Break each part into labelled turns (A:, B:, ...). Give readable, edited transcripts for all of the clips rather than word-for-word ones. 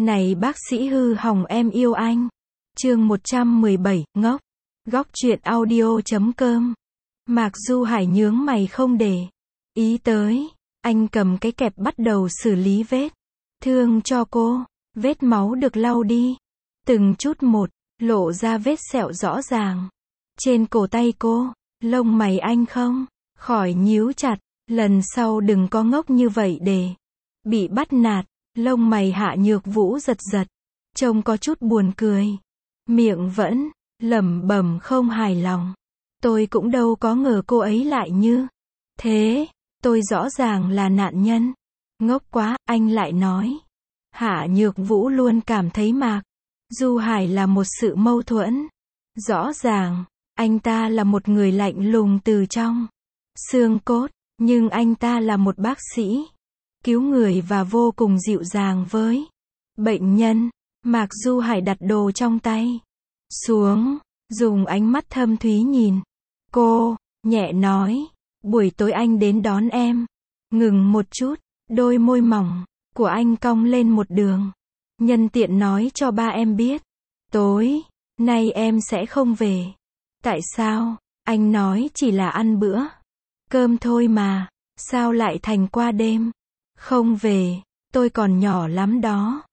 A: Này bác sĩ hư hỏng em yêu anh. Chương 117, ngốc. Góc truyện audio.com. Mạc Du Hải nhướng mày không để ý tới. Anh cầm cái kẹp bắt đầu xử lý vết thương cho cô. Vết máu được lau đi. Từng chút một, lộ ra vết sẹo rõ ràng. Trên cổ tay cô, lông mày anh không khỏi nhíu chặt. Lần sau đừng có ngốc như vậy để bị bắt nạt. Lông mày Hạ Nhược Vũ giật giật, trông có chút buồn cười. Miệng vẫn lẩm bẩm không hài lòng. Tôi cũng đâu có ngờ cô ấy lại như thế. Tôi rõ ràng là nạn nhân. Ngốc quá, anh lại nói. Hạ Nhược Vũ luôn cảm thấy Mạc Du Hải là một sự mâu thuẫn. Rõ ràng, anh ta là một người lạnh lùng từ trong xương cốt, nhưng anh ta là một bác sĩ cứu người và vô cùng dịu dàng với bệnh nhân. Mạc Du Hải đặt đồ trong tay xuống, dùng ánh mắt thâm thúy nhìn cô, nhẹ nói, buổi tối anh đến đón em. Ngừng một chút, đôi môi mỏng của anh cong lên một đường. Nhân tiện nói cho ba em biết, tối nay em sẽ không về. Tại sao? Anh nói chỉ là ăn bữa cơm thôi mà, sao lại thành qua đêm? Không về, tôi còn nhỏ lắm đó.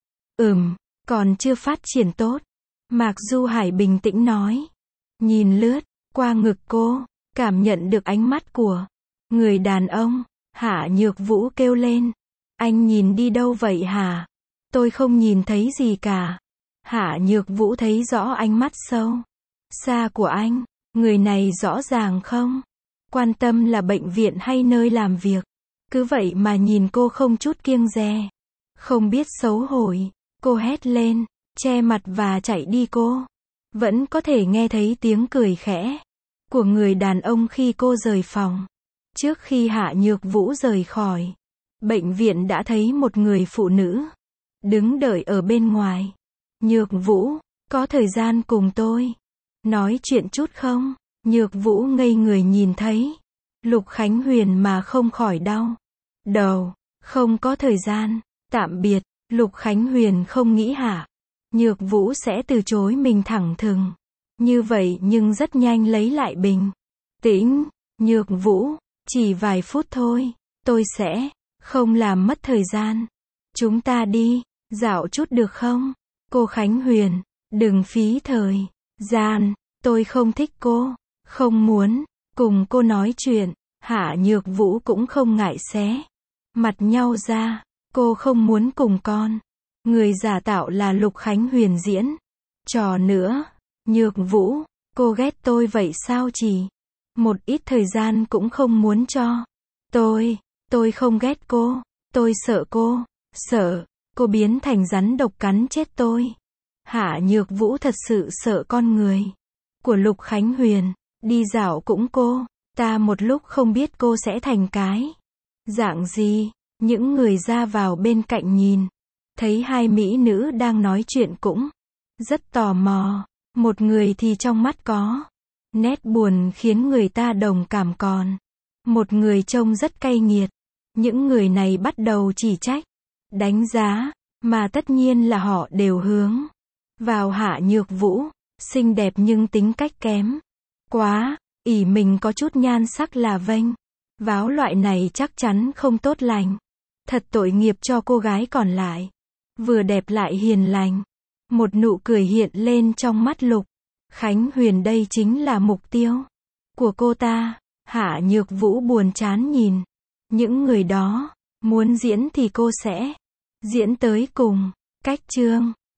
A: Còn chưa phát triển tốt. Mạc Du Hải bình tĩnh nói. Nhìn lướt qua ngực cô, cảm nhận được ánh mắt của người đàn ông. Hạ Nhược Vũ kêu lên. Anh nhìn đi đâu vậy hả? Tôi không nhìn thấy gì cả. Hạ Nhược Vũ thấy rõ ánh mắt sâu xa của anh. Người này rõ ràng không quan tâm là bệnh viện hay nơi làm việc. Cứ vậy mà nhìn cô không chút kiêng dè. Không biết xấu hổ. Cô hét lên, che mặt và chạy đi. Cô vẫn có thể nghe thấy tiếng cười khẽ của người đàn ông khi cô rời phòng. Trước khi Hạ Nhược Vũ rời khỏi bệnh viện đã thấy một người phụ nữ đứng đợi ở bên ngoài. Nhược Vũ, có thời gian cùng tôi nói chuyện chút không? Nhược Vũ ngây người nhìn thấy Lục Khánh Huyền mà không khỏi đau đầu. Không có thời gian. Tạm biệt. Lục Khánh Huyền không nghĩ Hạ Nhược Vũ sẽ từ chối mình thẳng thừng như vậy, nhưng rất nhanh lấy lại bình tĩnh. Nhược Vũ, chỉ vài phút thôi, tôi sẽ không làm mất thời gian. Chúng ta đi dạo chút được không? Cô Khánh Huyền, đừng phí thời gian. Tôi không thích cô, không muốn cùng cô nói chuyện. Hạ Nhược Vũ cũng không ngại xé mặt nhau ra. Cô không muốn cùng con người giả tạo là Lục Khánh Huyền diễn trò nữa. Nhược Vũ, cô ghét tôi vậy sao? Chỉ một ít thời gian cũng không muốn cho tôi không ghét cô. Tôi sợ cô, sợ cô biến thành rắn độc cắn chết tôi. Hạ Nhược Vũ thật sự sợ con người của Lục Khánh Huyền. Đi dạo cũng cô ta một lúc không biết cô sẽ thành cái dạng gì. Những người ra vào bên cạnh nhìn thấy hai mỹ nữ đang nói chuyện cũng rất tò mò. Một người thì trong mắt có nét buồn khiến người ta đồng cảm, còn một người trông rất cay nghiệt. Những người này bắt đầu chỉ trách, đánh giá, mà tất nhiên là họ đều hướng vào Hạ Nhược Vũ. Xinh đẹp nhưng tính cách kém quá, ỷ mình có chút nhan sắc là vênh váo loại này chắc chắn không tốt lành. Thật tội nghiệp cho cô gái còn lại. Vừa đẹp lại hiền lành. Một nụ cười hiện lên trong mắt Lục Khánh Huyền. Đây chính là mục tiêu của cô ta. Hạ Nhược Vũ buồn chán nhìn những người đó. Muốn diễn thì cô sẽ diễn tới cùng. Cách chương